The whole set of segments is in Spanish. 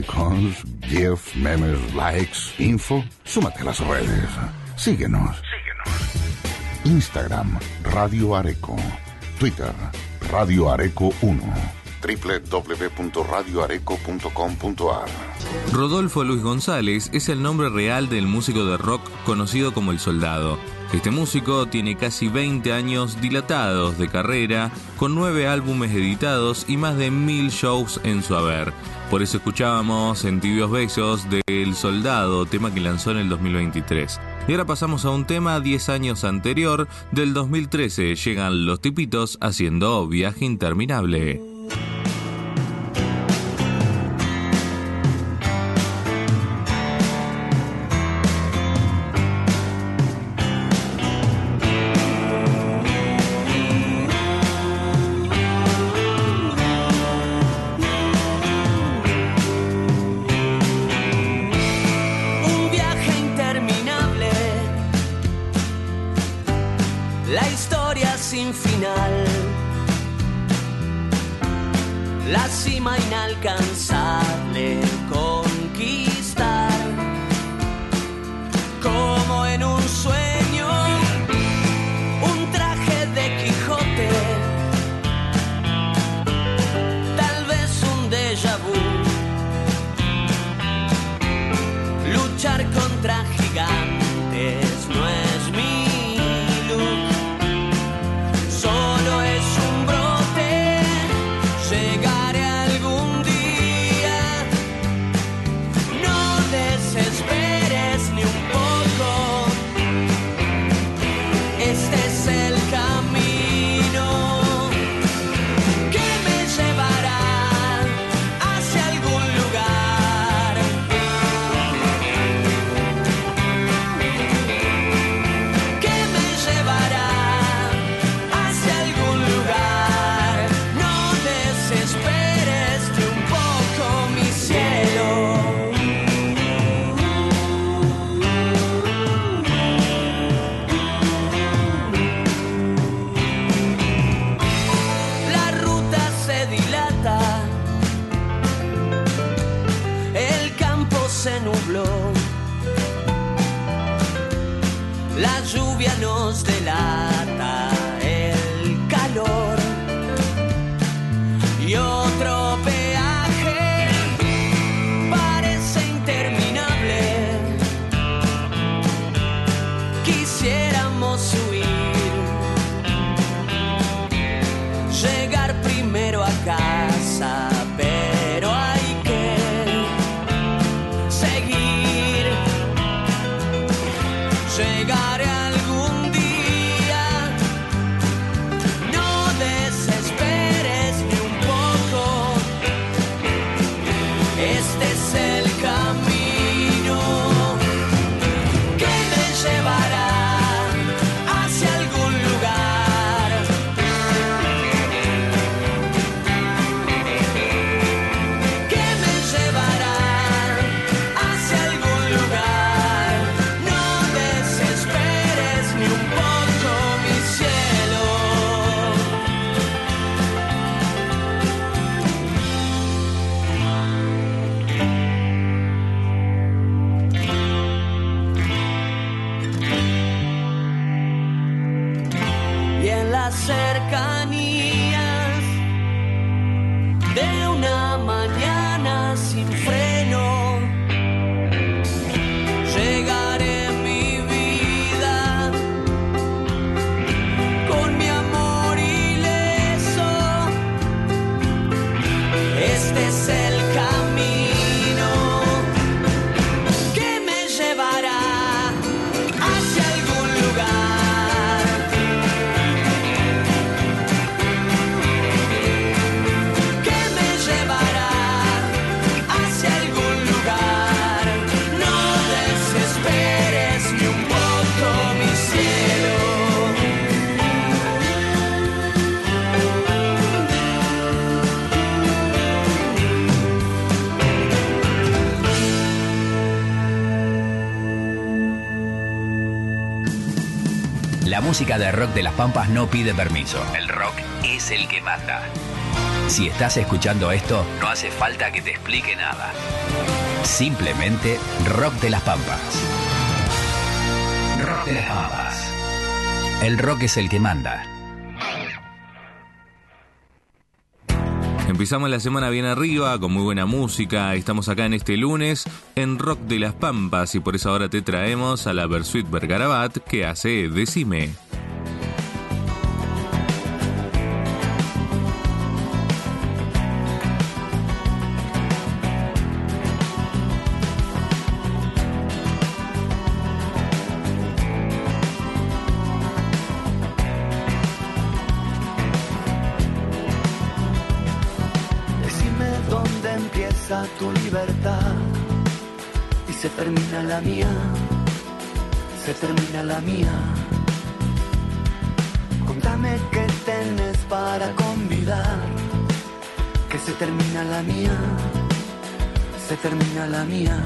emoticons, GIF, memes, likes, info. Súmate a las redes. Síguenos. Instagram, Radio Areco. Twitter, Radio Areco 1. www.radioareco.com.ar. Rodolfo Luis González es el nombre real del músico de rock conocido como El Soldado. Este músico tiene casi 20 años dilatados de carrera, con 9 álbumes editados y más de 1000 shows en su haber. Por eso escuchábamos En Tibios Besos de El Soldado, tema que lanzó en el 2023. Y ahora pasamos a un tema 10 años anterior, del 2013. Llegan Los Tipitos haciendo Viaje Interminable. La historia sin final, la cima inalcanzable, conquistar, como en un sueño, un traje de Quijote, tal vez un déjà vu, luchar contra gigantes no es mi solo es un brote, llegaré algún día, no desesperes ni un poco, este es el camino que me llevará hacia algún lugar, que me llevará hacia algún lugar, no desesperes ni un poco mi cielo. La ruta se dilata, el campo se nubló, la lluvia nos delata, el calor y otro peaje parece interminable. Quisiéramos huir, llegar primero a casa, pero hay que seguir. Llegaré algún día, no desesperes ni un poco, este es el camino que me llevará hacia algún lugar, que me llevará hacia algún lugar, no desesperes ni un poco mi cielo. Y en las cercanías de una mañana sin freno, llegaré mi vida con mi amor ileso. Este es el camino que me llevará hacia algún lugar, que me llevará hacia algún lugar, no desesperes ni un poco mi cielo. La música de rock de las Pampas no pide permiso. El rock es el que manda. Si estás escuchando esto, no hace falta que te explique nada. Simplemente Rock de las Pampas. Rock de las Pampas. El rock es el que manda. Empezamos la semana bien arriba, con muy buena música. Estamos acá en este lunes en Rock de las Pampas y por eso ahora te traemos a la Bersuit Vergarabat que hace Decime. Tu libertad y se termina la mía, se termina la mía. Contame qué tenés para convidar, que se termina la mía, se termina la mía.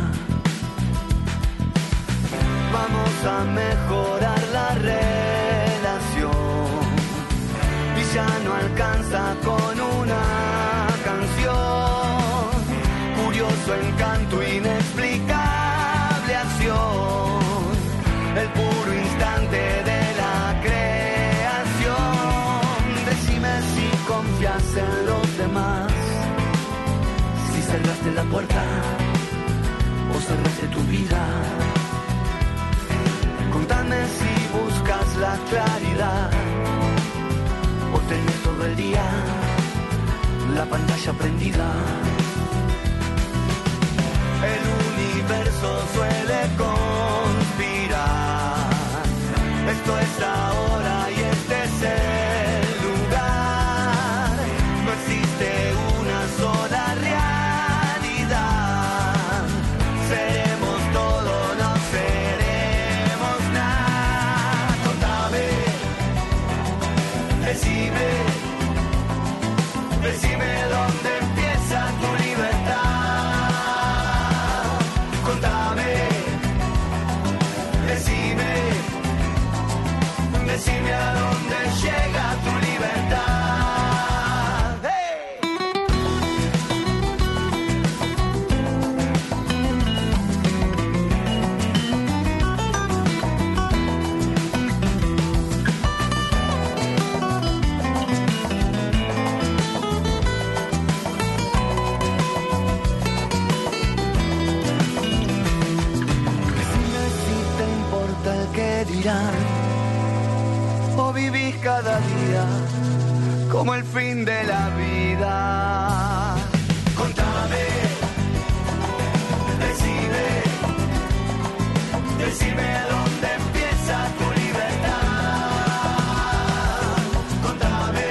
Vamos a mejorar la relación y ya no alcanza con una canción. Curioso encanto, inexplicable acción, el puro instante de la creación. Decime si confías en los demás, si cerraste la puerta o cerraste tu vida. Contame si buscas la claridad o tenés todo el día la pantalla prendida. El universo suele conspirar. Esto es ahora y este es el lugar. No existe una sola realidad. Seremos todo, no seremos nada. Contame, decime dónde empieza tu libertad. Decime a dónde llega tu libertad. ¡Hey! Decime si te importa el que dirán, o vivís cada día como el fin de la vida. Contame, decime dónde empieza tu libertad. Contame,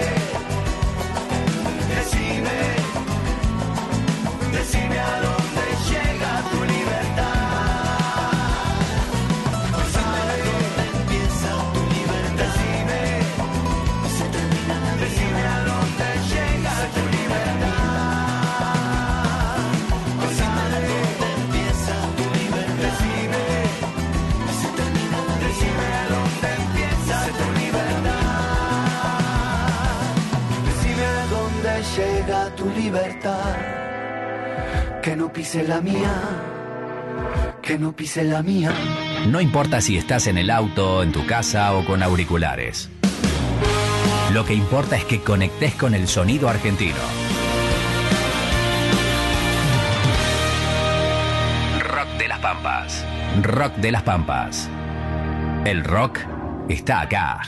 decime a dónde llega tu libertad. Decime a dónde llega tu libertad. Decime a dónde empieza tu libertad. Decime a dónde empieza tu libertad. Decime a dónde llega tu libertad. Que no pise la mía, que no pise la mía. No importa si estás en el auto, en tu casa o con auriculares. Lo que importa es que conectes con el sonido argentino. Rock de las Pampas. Rock de las Pampas. El rock está acá.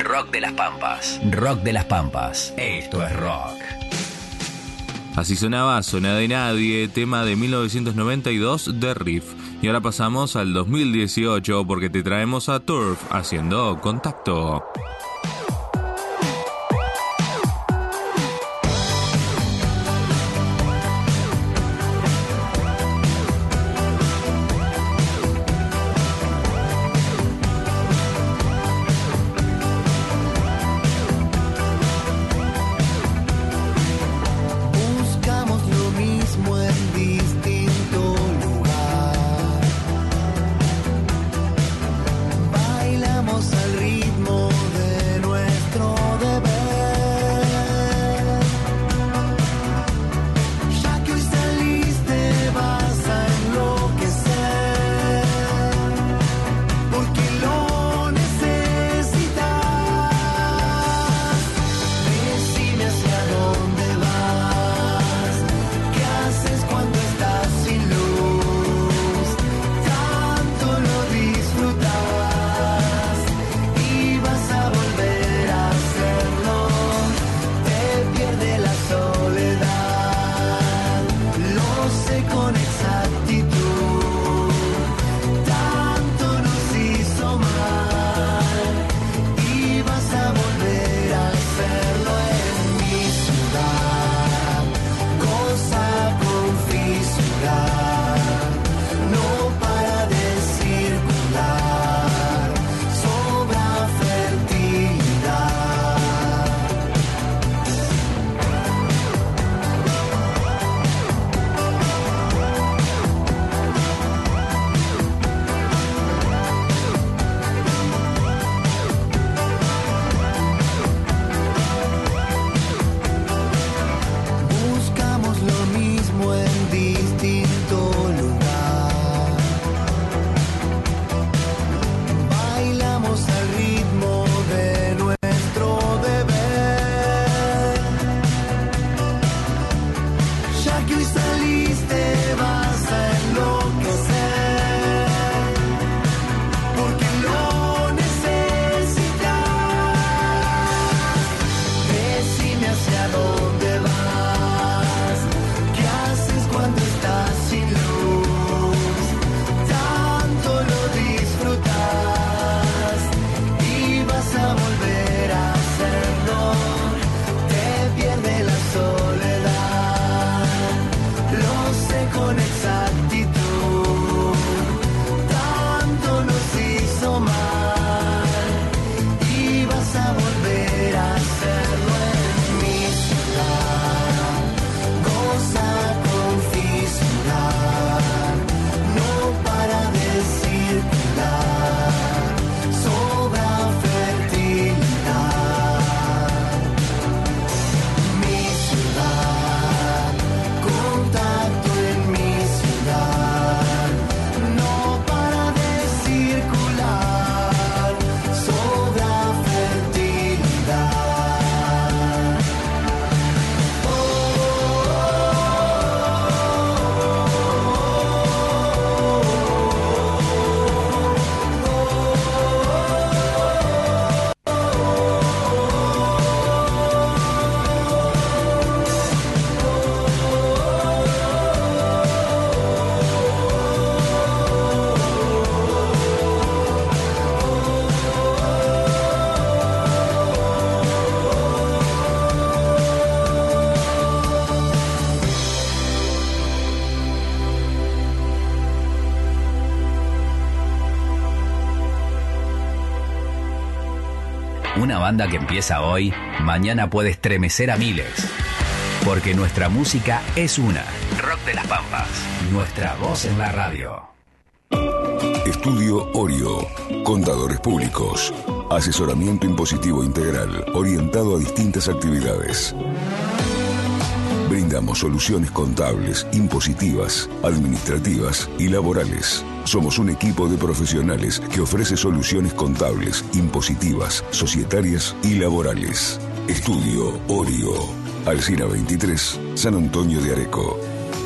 Rock de las Pampas. Rock de las Pampas. Esto es rock. Así sonaba Zona de Nadie, tema de 1992 de Riff. Y ahora pasamos al 2018 porque te traemos a Turf haciendo Contacto. Una banda que empieza hoy, mañana puede estremecer a miles. Porque nuestra música es una. Rock de las Pampas. Nuestra voz en la radio. Estudio Orio. Contadores públicos. Asesoramiento impositivo integral orientado a distintas actividades. Brindamos soluciones contables, impositivas, administrativas y laborales. Somos un equipo de profesionales que ofrece soluciones contables, impositivas, societarias y laborales. Estudio Orio. Alcina 23, San Antonio de Areco.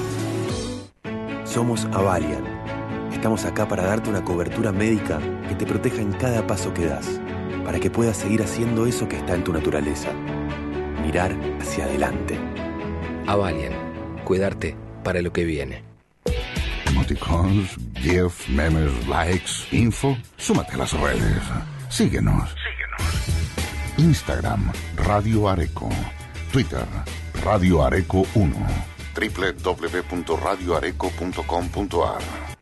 Somos Avalian. Estamos acá para darte una cobertura médica que te proteja en cada paso que das. para que puedas seguir haciendo eso que está en tu naturaleza. Mirar hacia adelante. Avalian, cuidarte para lo que viene. Emoticons, GIF, memes, likes, info. Súmate a las redes. Síguenos. Instagram, Radio Areco. Twitter, Radio Areco 1. www.radioareco.com.ar